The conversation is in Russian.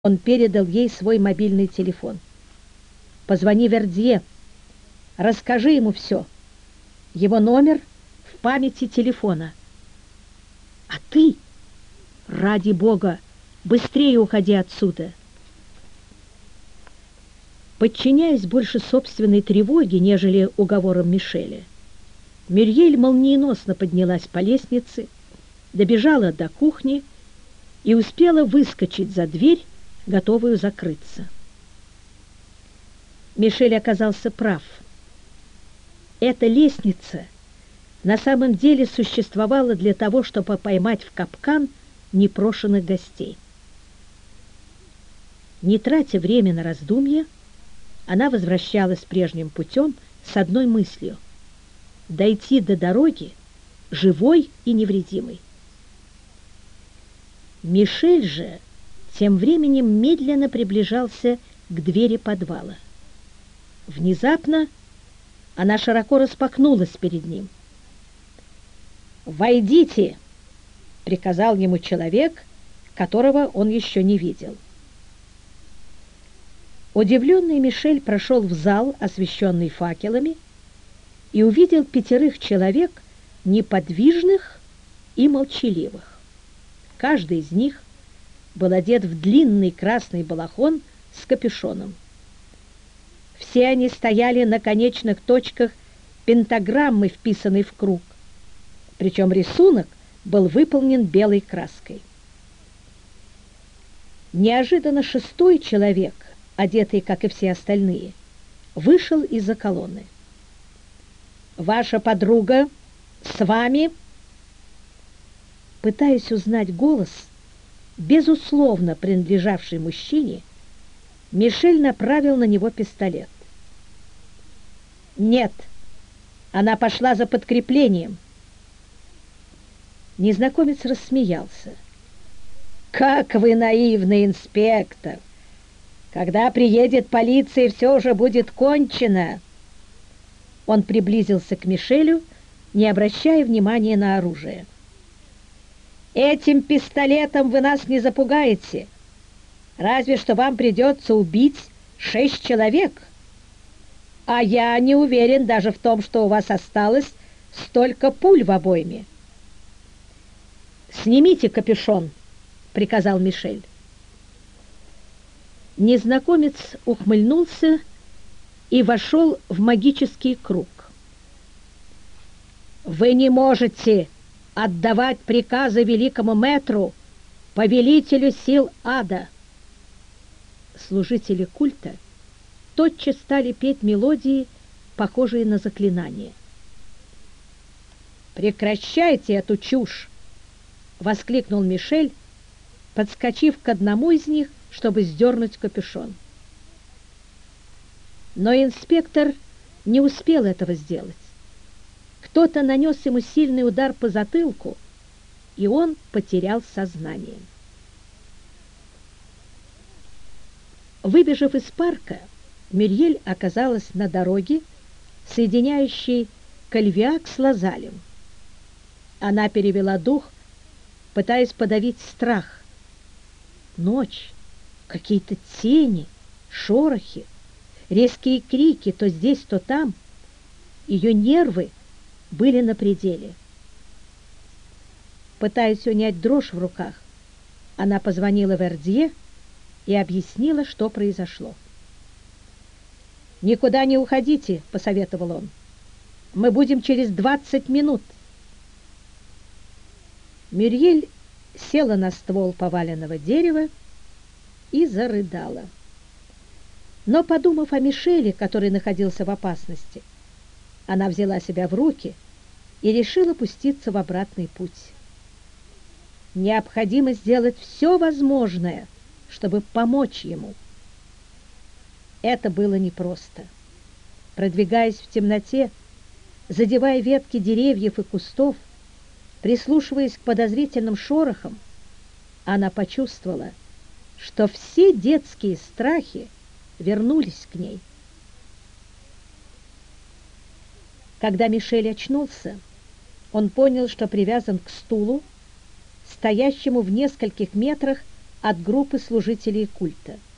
Он передал ей свой мобильный телефон. «Позвони Вердье, расскажи ему все. Его номер в памяти телефона. А ты, ради бога, быстрее уходи отсюда». Подчиняясь больше собственной тревоге, нежели уговорам Мишеля, Мюрьель молниеносно поднялась по лестнице, добежала до кухни и успела выскочить за дверь, готовую закрыться. Мишель оказался прав. Эта лестница на самом деле существовала для того, чтобы поймать в капкан непрошенных гостей. Не тратя время на раздумья, она возвращалась прежним путем с одной мыслью — дойти до дороги живой и невредимой. Мишель же тем временем медленно приближался к двери подвала. Внезапно она широко распахнулась перед ним. «Войдите!» — приказал ему человек, которого он еще не видел. Удивленный Мишель прошел в зал, освещенный факелами, и увидел 5 человек, неподвижных и молчаливых. Каждый из них был одет в длинный красный балахон с капюшоном. Все они стояли на конечных точках пентаграммы, вписанной в круг, причем рисунок был выполнен белой краской. Неожиданно 6-й человек, одетый, как и все остальные, вышел из-за колонны. «Ваша подруга с вами?» Пытаясь узнать голос, безусловно принадлежавший мужчине, Мишель направил на него пистолет. «Нет, она пошла за подкреплением». Незнакомец рассмеялся. «Как вы наивный, инспектор! Когда приедет полиция, все уже будет кончено!» Он приблизился к Мишелю, не обращая внимания на оружие. «Этим пистолетом вы нас не запугаете. Разве что вам придется убить 6 человек. А я не уверен даже в том, что у вас осталось столько пуль в обойме». «Снимите капюшон», — приказал Мишель. Незнакомец ухмыльнулся и вошел в магический круг. «Вы не можете отдавать приказы великому мэтру, повелителю сил ада». Служители культа тотчас стали петь мелодии, похожие на заклинания. «Прекращайте эту чушь!» — воскликнул Мишель, подскочив к одному из них, чтобы сдернуть капюшон. Но инспектор не успел этого сделать. Кто-то нанес ему сильный удар по затылку, и он потерял сознание. Выбежав из парка, Мюрьель оказалась на дороге, соединяющей Кальвиак с Лазалем. Она перевела дух, пытаясь подавить страх. Ночь, какие-то тени, шорохи, резкие крики то здесь, то там. Ее нервы были на пределе. Пытаясь унять дрожь в руках, она позвонила Вердье и объяснила, что произошло. «Никуда не уходите», — посоветовал он. «Мы будем через 20 минут». Мюрьель села на ствол поваленного дерева и зарыдала. Но, подумав о Мишеле, который находился в опасности, она взяла себя в руки и решила пуститься в обратный путь. Необходимо сделать все возможное, чтобы помочь ему. Это было непросто. Продвигаясь в темноте, задевая ветки деревьев и кустов, прислушиваясь к подозрительным шорохам, она почувствовала, что все детские страхи вернулись к ней. Когда Мишель очнулся, он понял, что привязан к стулу, стоящему в нескольких метрах от группы служителей культа.